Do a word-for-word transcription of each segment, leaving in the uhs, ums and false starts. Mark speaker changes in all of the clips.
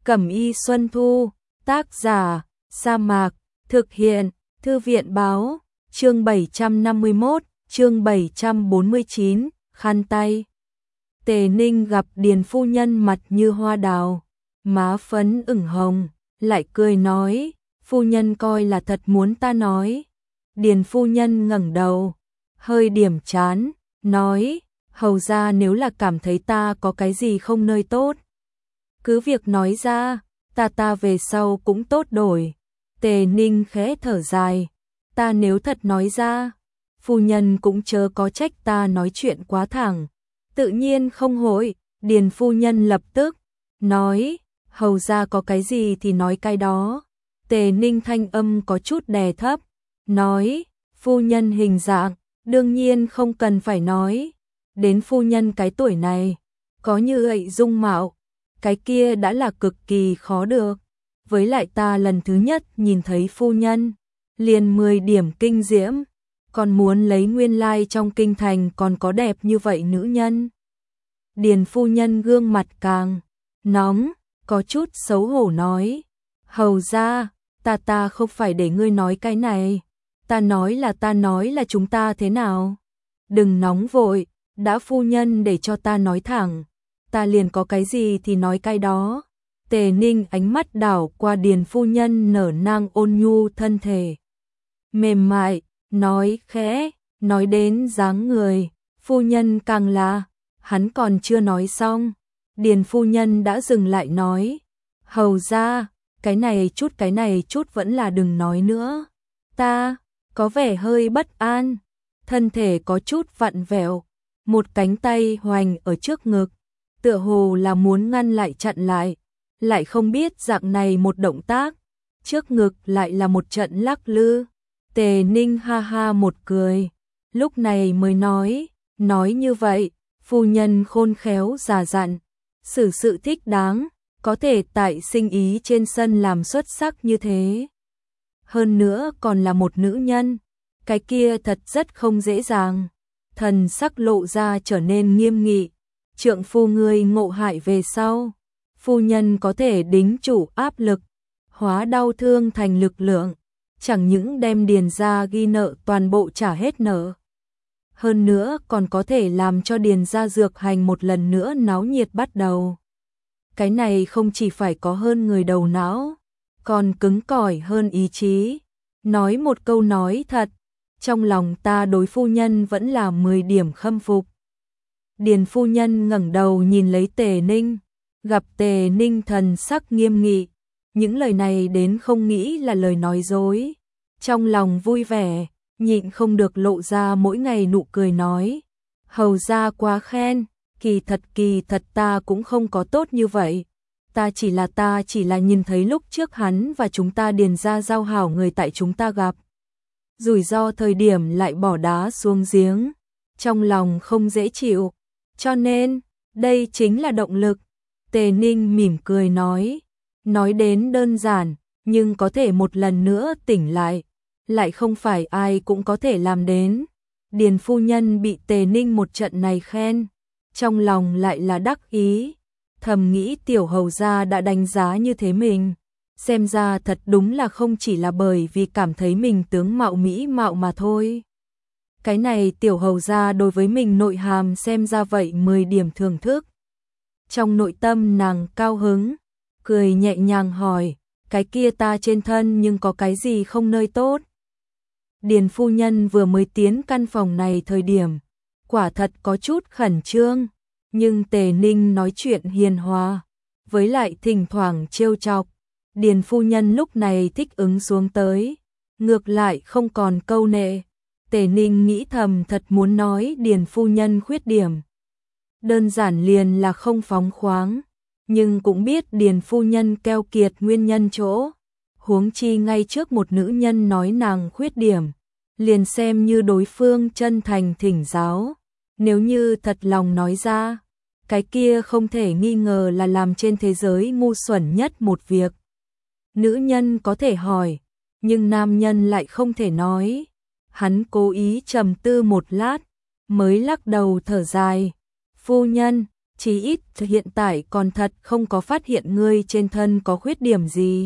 Speaker 1: Cẩm y Xuân Thu, tác giả, Sa Mạc, thực hiện, Thư viện báo, chương bảy trăm năm mươi mốt, chương bảy trăm bốn mươi chín, khăn tay. Tề Ninh gặp Điền phu nhân mặt như hoa đào, má phấn ửng hồng, lại cười nói, phu nhân coi là thật muốn ta nói. Điền phu nhân ngẩng đầu, hơi điểm chán, nói, hầu ra nếu là cảm thấy ta có cái gì không nơi tốt, cứ việc nói ra, ta ta về sau cũng tốt đổi. Tề Ninh khẽ thở dài, ta nếu thật nói ra, phu nhân cũng chớ có trách ta nói chuyện quá thẳng. Tự nhiên không hội, Điền phu nhân lập tức nói, hầu ra có cái gì thì nói cái đó. Tề Ninh thanh âm có chút đè thấp, nói, phu nhân hình dạng, đương nhiên không cần phải nói. Đến phu nhân cái tuổi này, có như vậy dung mạo, cái kia đã là cực kỳ khó được. Với lại ta lần thứ nhất nhìn thấy phu nhân, liền mười điểm kinh diễm, còn muốn lấy nguyên lai trong kinh thành còn có đẹp như vậy nữ nhân. Điền phu nhân gương mặt càng nóng, có chút xấu hổ nói, hầu ra, ta ta không phải để ngươi nói cái này, ta nói là ta nói là chúng ta thế nào. Đừng nóng vội, đã phu nhân để cho ta nói thẳng, ta liền có cái gì thì nói cái đó. Tề Ninh ánh mắt đảo qua Điền phu nhân nở nang ôn nhu thân thể mềm mại, nói khẽ, nói đến dáng người, phu nhân càng là, hắn còn chưa nói xong, Điền phu nhân đã dừng lại nói, hầu ra, cái này chút cái này chút vẫn là đừng nói nữa. Ta có vẻ hơi bất an, thân thể có chút vặn vẹo, một cánh tay hoành ở trước ngực, tựa hồ là muốn ngăn lại chặn lại, lại không biết dạng này một động tác, trước ngực lại là một trận lắc lư. Tề Ninh ha ha một cười, lúc này mới nói, nói như vậy, phu nhân khôn khéo già dặn, xử sự thích đáng, có thể tại sinh ý trên sân làm xuất sắc như thế. Hơn nữa còn là một nữ nhân, cái kia thật rất không dễ dàng. Thần sắc lộ ra trở nên nghiêm nghị, trượng phu ngươi ngộ hại về sau, phu nhân có thể đính chủ áp lực, hóa đau thương thành lực lượng, chẳng những đem Điền gia ghi nợ toàn bộ trả hết nợ, hơn nữa còn có thể làm cho Điền gia dược hành một lần nữa náo nhiệt bắt đầu. Cái này không chỉ phải có hơn người đầu não, còn cứng cỏi hơn ý chí. Nói một câu nói thật, trong lòng ta đối phu nhân vẫn là mười điểm khâm phục. Điền phu nhân ngẩng đầu nhìn lấy Tề Ninh, gặp Tề Ninh thần sắc nghiêm nghị, những lời này đến không nghĩ là lời nói dối, trong lòng vui vẻ, nhịn không được lộ ra mỗi ngày nụ cười nói, hầu ra quá khen, kỳ thật kỳ thật ta cũng không có tốt như vậy, ta chỉ là ta chỉ là nhìn thấy lúc trước hắn và chúng ta Điền gia giao hảo người tại chúng ta gặp, rủi ro thời điểm lại bỏ đá xuống giếng, trong lòng không dễ chịu, cho nên, đây chính là động lực. Tề Ninh mỉm cười nói, nói đến đơn giản, nhưng có thể một lần nữa tỉnh lại, lại không phải ai cũng có thể làm đến. Điền phu nhân bị Tề Ninh một trận này khen, trong lòng lại là đắc ý, thầm nghĩ tiểu hầu gia đã đánh giá như thế mình, xem ra thật đúng là không chỉ là bởi vì cảm thấy mình tướng mạo mỹ mạo mà thôi. Cái này tiểu hầu gia đối với mình nội hàm xem ra vậy mười điểm thưởng thức. Trong nội tâm nàng cao hứng, cười nhẹ nhàng hỏi, cái kia ta trên thân nhưng có cái gì không nơi tốt. Điền phu nhân vừa mới tiến căn phòng này thời điểm, quả thật có chút khẩn trương, nhưng Tề Ninh nói chuyện hiền hòa, với lại thỉnh thoảng trêu chọc, Điền phu nhân lúc này thích ứng xuống tới, ngược lại không còn câu nệ. Tề Ninh nghĩ thầm thật muốn nói Điền phu nhân khuyết điểm, đơn giản liền là không phóng khoáng, nhưng cũng biết Điền phu nhân keo kiệt nguyên nhân chỗ, huống chi ngay trước một nữ nhân nói nàng khuyết điểm, liền xem như đối phương chân thành thỉnh giáo, nếu như thật lòng nói ra, cái kia không thể nghi ngờ là làm trên thế giới ngu xuẩn nhất một việc. Nữ nhân có thể hỏi, nhưng nam nhân lại không thể nói. Hắn cố ý trầm tư một lát, mới lắc đầu thở dài, phu nhân, Chí ít hiện tại còn thật không có phát hiện ngươi trên thân có khuyết điểm gì.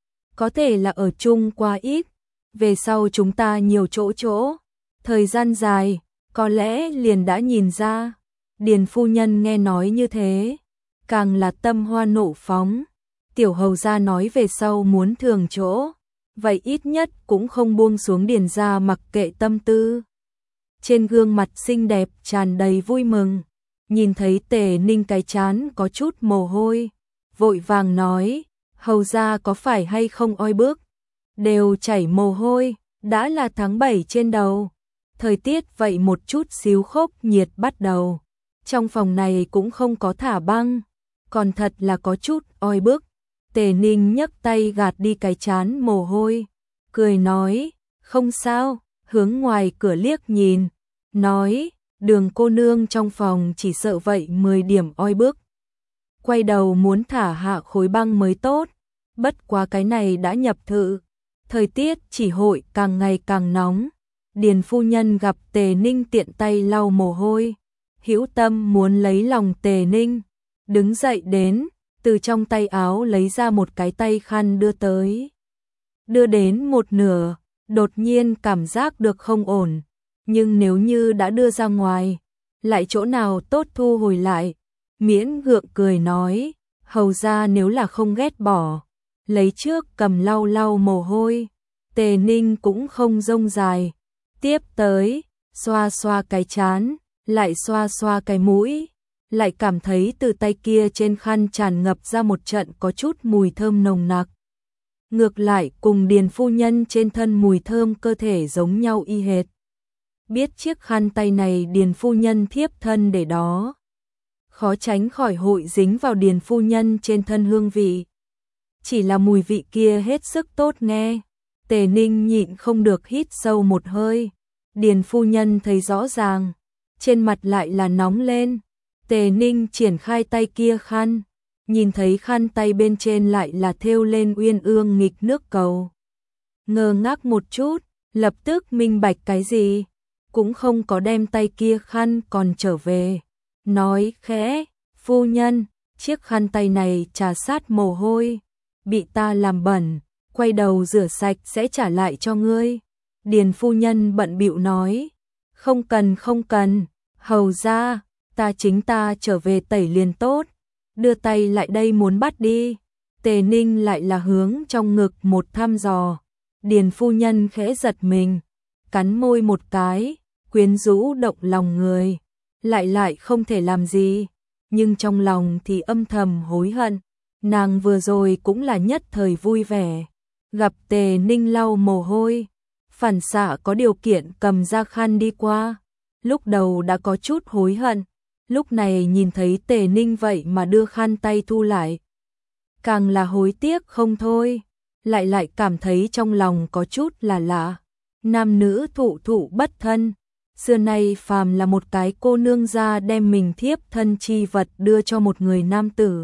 Speaker 1: Có thể là ở chung quá ít, về sau chúng ta nhiều chỗ chỗ, thời gian dài, có lẽ liền đã nhìn ra. Điền phu nhân nghe nói như thế, càng là tâm hoa nộ phóng. Tiểu hầu gia nói về sau muốn thường chỗ, vậy ít nhất cũng không buông xuống Điền gia mặc kệ tâm tư. Trên gương mặt xinh đẹp tràn đầy vui mừng, nhìn thấy Tề Ninh cái trán có chút mồ hôi, vội vàng nói, hầu gia có phải hay không oi bức, đều chảy mồ hôi, đã là tháng bảy trên đầu, thời tiết vậy một chút xíu khốc nhiệt bắt đầu, trong phòng này cũng không có thả băng, còn thật là có chút oi bức. Tề Ninh nhấc tay gạt đi cái trán mồ hôi, cười nói, không sao, hướng ngoài cửa liếc nhìn, nói, Đường cô nương trong phòng chỉ sợ vậy mười điểm oi bức. Quay đầu muốn thả hạ khối băng mới tốt, bất quá cái này đã nhập thự, thời tiết chỉ hội càng ngày càng nóng. Điền phu nhân gặp Tề Ninh tiện tay lau mồ hôi, hữu tâm muốn lấy lòng Tề Ninh, đứng dậy đến, từ trong tay áo lấy ra một cái tay khăn đưa tới. Đưa đến một nửa, đột nhiên cảm giác được không ổn, nhưng nếu như đã đưa ra ngoài, lại chỗ nào tốt thu hồi lại. Miễn gượng cười nói, hầu ra nếu là không ghét bỏ, lấy trước cầm lau lau mồ hôi. Tề Ninh cũng không rông dài, tiếp tới, xoa xoa cái trán, lại xoa xoa cái mũi, lại cảm thấy từ tay kia trên khăn tràn ngập ra một trận có chút mùi thơm nồng nặc. Ngược lại cùng Điền phu nhân trên thân mùi thơm cơ thể giống nhau y hệt. Biết chiếc khăn tay này Điền phu nhân thiếp thân để đó, khó tránh khỏi hội dính vào Điền phu nhân trên thân hương vị. Chỉ là mùi vị kia hết sức tốt nghe. Tề Ninh nhịn không được hít sâu một hơi. Điền phu nhân thấy rõ ràng, trên mặt lại là nóng lên. Tề Ninh triển khai tay kia khăn, nhìn thấy khăn tay bên trên lại là thêu lên uyên ương nghịch nước cầu. Ngơ ngác một chút, lập tức minh bạch cái gì, cũng không có đem tay kia khăn còn trở về. Nói khẽ, phu nhân, chiếc khăn tay này trà sát mồ hôi, bị ta làm bẩn, quay đầu rửa sạch sẽ trả lại cho ngươi. Điền phu nhân bận bịu nói, không cần không cần, hầu ra, ta chính ta trở về tẩy liền tốt, đưa tay lại đây muốn bắt đi. Tề Ninh lại là hướng trong ngực một thăm dò. Điền phu nhân khẽ giật mình, cắn môi một cái, quyến rũ động lòng người, lại lại không thể làm gì, nhưng trong lòng thì âm thầm hối hận. Nàng vừa rồi cũng là nhất thời vui vẻ, gặp Tề Ninh lau mồ hôi, phản xạ có điều kiện cầm ra khăn đi qua, lúc đầu đã có chút hối hận, lúc này nhìn thấy Tề Ninh vậy mà đưa khăn tay thu lại, càng là hối tiếc không thôi, lại lại cảm thấy trong lòng có chút là lạ. Nam nữ thụ thụ bất thân, xưa nay phàm là một cái cô nương gia đem mình thiếp thân chi vật đưa cho một người nam tử,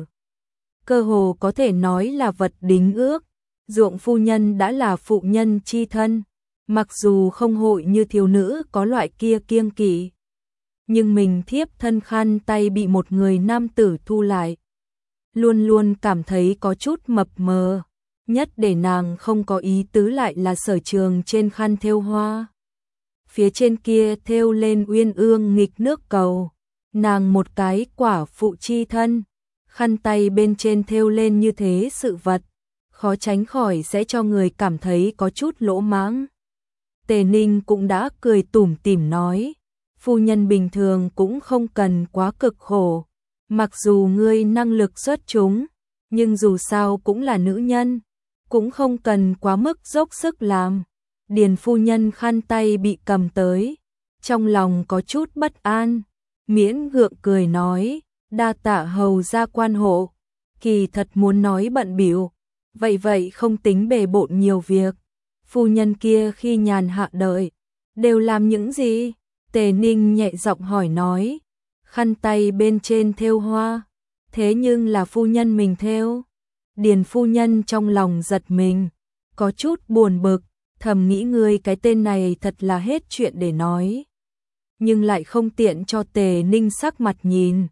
Speaker 1: cơ hồ có thể nói là vật đính ước. Ruộng phu nhân đã là phụ nhân chi thân, mặc dù không hội như thiếu nữ có loại kia kiêng kỵ, nhưng mình thiếp thân khăn tay bị một người nam tử thu lại, luôn luôn cảm thấy có chút mập mờ. Nhất để nàng không có ý tứ lại là sở trường trên khăn thêu hoa, phía trên kia thêu lên uyên ương nghịch nước cầu. Nàng một cái quả phụ chi thân, khăn tay bên trên thêu lên như thế sự vật, khó tránh khỏi sẽ cho người cảm thấy có chút lỗ mãng. Tề Ninh cũng đã cười tủm tỉm nói, phu nhân bình thường cũng không cần quá cực khổ, mặc dù ngươi năng lực xuất chúng, nhưng dù sao cũng là nữ nhân, cũng không cần quá mức dốc sức làm. Điền phu nhân khăn tay bị cầm tới, trong lòng có chút bất an, miễn gượng cười nói, đa tạ hầu gia quan hộ, kỳ thật muốn nói bận bịu, vậy vậy không tính bề bộn nhiều việc. Phu nhân kia khi nhàn hạ đợi, đều làm những gì? Tề Ninh nhẹ giọng hỏi nói, khăn tay bên trên thêu hoa, thế nhưng là phu nhân mình thêu. Điền phu nhân trong lòng giật mình, có chút buồn bực, thầm nghĩ ngươi cái tên này thật là hết chuyện để nói. Nhưng lại không tiện cho Tề Ninh sắc mặt nhìn.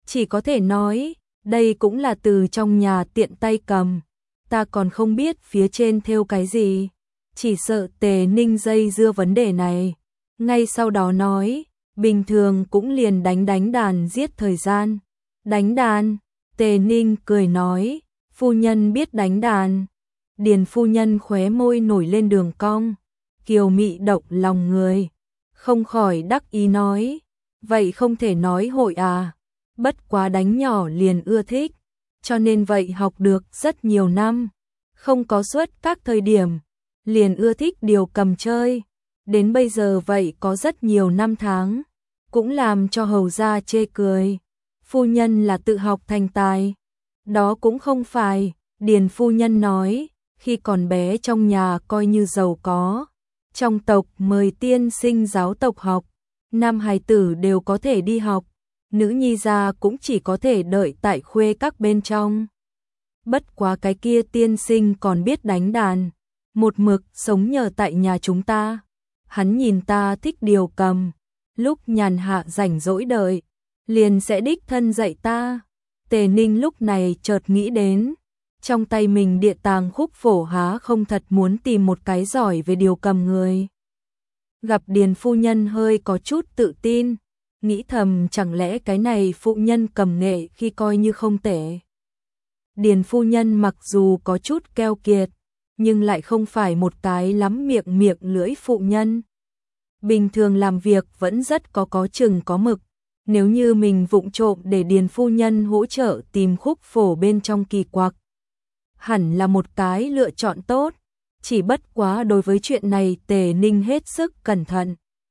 Speaker 1: chỉ có thể nói, đây cũng là từ trong nhà tiện tay cầm, ta còn không biết phía trên thêu cái gì, chỉ sợ Tề Ninh dây dưa vấn đề này. Ngay sau đó nói, bình thường cũng liền đánh đánh đàn giết thời gian. Đánh đàn? Tề Ninh cười nói, phu nhân biết đánh đàn. Điền phu nhân khóe môi nổi lên đường cong, kiều mị động lòng người, không khỏi đắc ý nói, vậy không thể nói hội à, bất quá đánh nhỏ liền ưa thích, cho nên vậy học được rất nhiều năm, không có suất các thời điểm, liền ưa thích điều cầm chơi, đến bây giờ vậy có rất nhiều năm tháng, cũng làm cho hầu gia chê cười, phu nhân là tự học thành tài, đó cũng không phải, Điền phu nhân nói, khi còn bé trong nhà coi như giàu có, trong tộc mời tiên sinh giáo tộc học, nam hài tử đều có thể đi học, nữ nhi gia cũng chỉ có thể đợi tại khuê các bên trong. Bất quá cái kia tiên sinh còn biết đánh đàn, một mực sống nhờ tại nhà chúng ta, hắn nhìn ta thích điều cầm, lúc nhàn hạ rảnh rỗi đợi, liền sẽ đích thân dạy ta. Tề Ninh lúc này chợt nghĩ đến, trong tay mình địa tàng khúc phổ há không thật muốn tìm một cái giỏi về điều cầm người. Gặp Điền phu nhân hơi có chút tự tin, nghĩ thầm chẳng lẽ cái này phụ nhân cầm nghệ khi coi như không tệ. Điền phu nhân mặc dù có chút keo kiệt, nhưng lại không phải một cái lắm miệng miệng lưỡi phụ nhân. Bình thường làm việc vẫn rất có có chừng có mực, nếu như mình vụng trộm để Điền phu nhân hỗ trợ tìm khúc phổ bên trong kỳ quặc, hẳn là một cái lựa chọn tốt, chỉ bất quá đối với chuyện này Tề Ninh hết sức cẩn thận.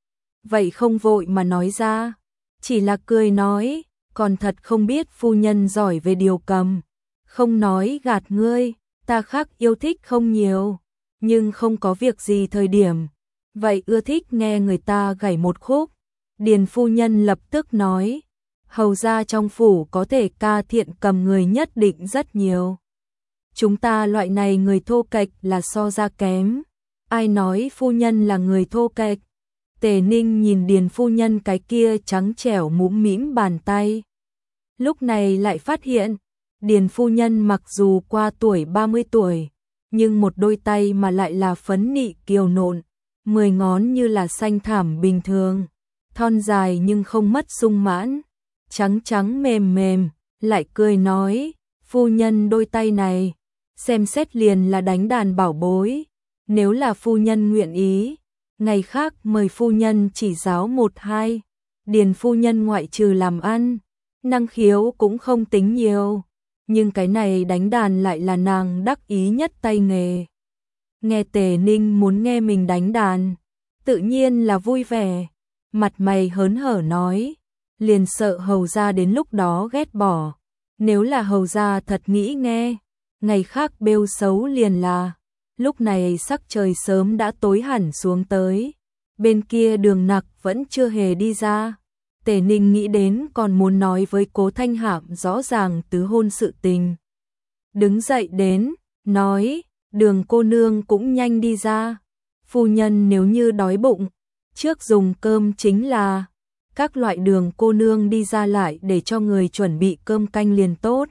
Speaker 1: Vậy không vội mà nói ra, chỉ là cười nói, còn thật không biết phu nhân giỏi về điều cầm, không nói gạt ngươi, ta khác yêu thích không nhiều, nhưng không có việc gì thời điểm, vậy ưa thích nghe người ta gảy một khúc. Điền phu nhân lập tức nói, hầu ra trong phủ có thể ca thiện cầm người nhất định rất nhiều. Chúng ta loại này người thô kệch là so ra kém. Ai nói phu nhân là người thô kệch? Tề Ninh nhìn Điền phu nhân cái kia trắng trẻo mũm mĩm bàn tay. Lúc này lại phát hiện, Điền phu nhân mặc dù qua tuổi ba mươi tuổi, nhưng một đôi tay mà lại là phấn nị kiều nộn, mười ngón như là xanh thảm bình thường, thon dài nhưng không mất sung mãn, trắng trắng mềm mềm, lại cười nói, phu nhân đôi tay này, xem xét liền là đánh đàn bảo bối, nếu là phu nhân nguyện ý, ngày khác mời phu nhân chỉ giáo một hai. Điền phu nhân ngoại trừ làm ăn, năng khiếu cũng không tính nhiều, nhưng cái này đánh đàn lại là nàng đắc ý nhất tay nghề. Nghe Tề Ninh muốn nghe mình đánh đàn, tự nhiên là vui vẻ, mặt mày hớn hở nói, liền sợ hầu gia đến lúc đó ghét bỏ, nếu là hầu gia thật nghĩ nghe, ngày khác bêu xấu liền là. Lúc này sắc trời sớm đã tối hẳn xuống tới, bên kia Đường Nặc vẫn chưa hề đi ra. Tề Ninh nghĩ đến còn muốn nói với Cố Thanh Hạm rõ ràng tứ hôn sự tình. Đứng dậy đến, nói, Đường cô nương cũng nhanh đi ra. Phu nhân nếu như đói bụng, trước dùng cơm chính là, các loại Đường cô nương đi ra lại để cho người chuẩn bị cơm canh liền tốt.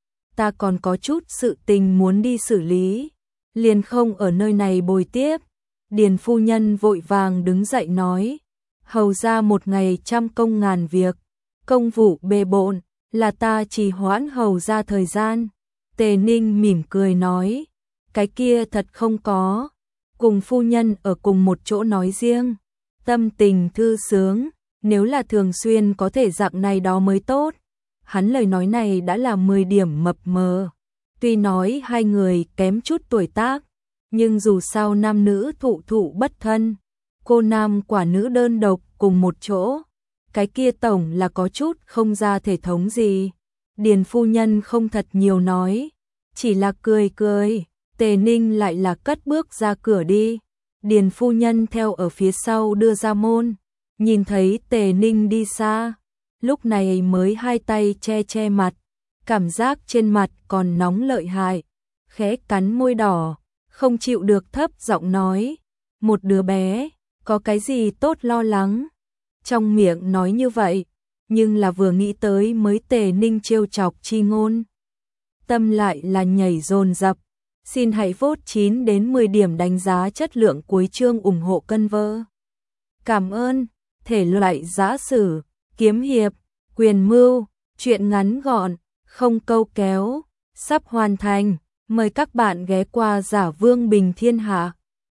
Speaker 1: Ta còn có chút sự tình muốn đi xử lý, liền không ở nơi này bồi tiếp. Điền phu nhân vội vàng đứng dậy nói, hầu ra một ngày trăm công ngàn việc, công vụ bề bộn, là ta trì hoãn hầu ra thời gian. Tề Ninh mỉm cười nói, cái kia thật không có, cùng phu nhân ở cùng một chỗ nói riêng, tâm tình thư sướng, nếu là thường xuyên có thể dạng này đó mới tốt. Hắn lời nói này đã là mười điểm mập mờ, tuy nói hai người kém chút tuổi tác, nhưng dù sao nam nữ thụ thụ bất thân, cô nam quả nữ đơn độc cùng một chỗ, cái kia tổng là có chút không ra thể thống gì. Điền phu nhân không thật nhiều nói, chỉ là cười cười. Tề Ninh lại là cất bước ra cửa đi, Điền phu nhân theo ở phía sau đưa ra môn, nhìn thấy Tề Ninh đi xa, lúc này mới hai tay che che mặt, cảm giác trên mặt còn nóng lợi hại, khẽ cắn môi đỏ, không chịu được thấp giọng nói, một đứa bé, có cái gì tốt lo lắng. Trong miệng nói như vậy, nhưng là vừa nghĩ tới mới Tề Ninh trêu chọc chi ngôn. Tâm lại là nhảy dồn dập. Xin hãy vote chín đến mười điểm đánh giá chất lượng cuối chương ủng hộ cân vơ. Cảm ơn. Thể loại giã sử, kiếm hiệp, quyền mưu, truyện ngắn gọn, không câu kéo, sắp hoàn thành. Mời các bạn ghé qua Giả Vương Bình Thiên Hạ.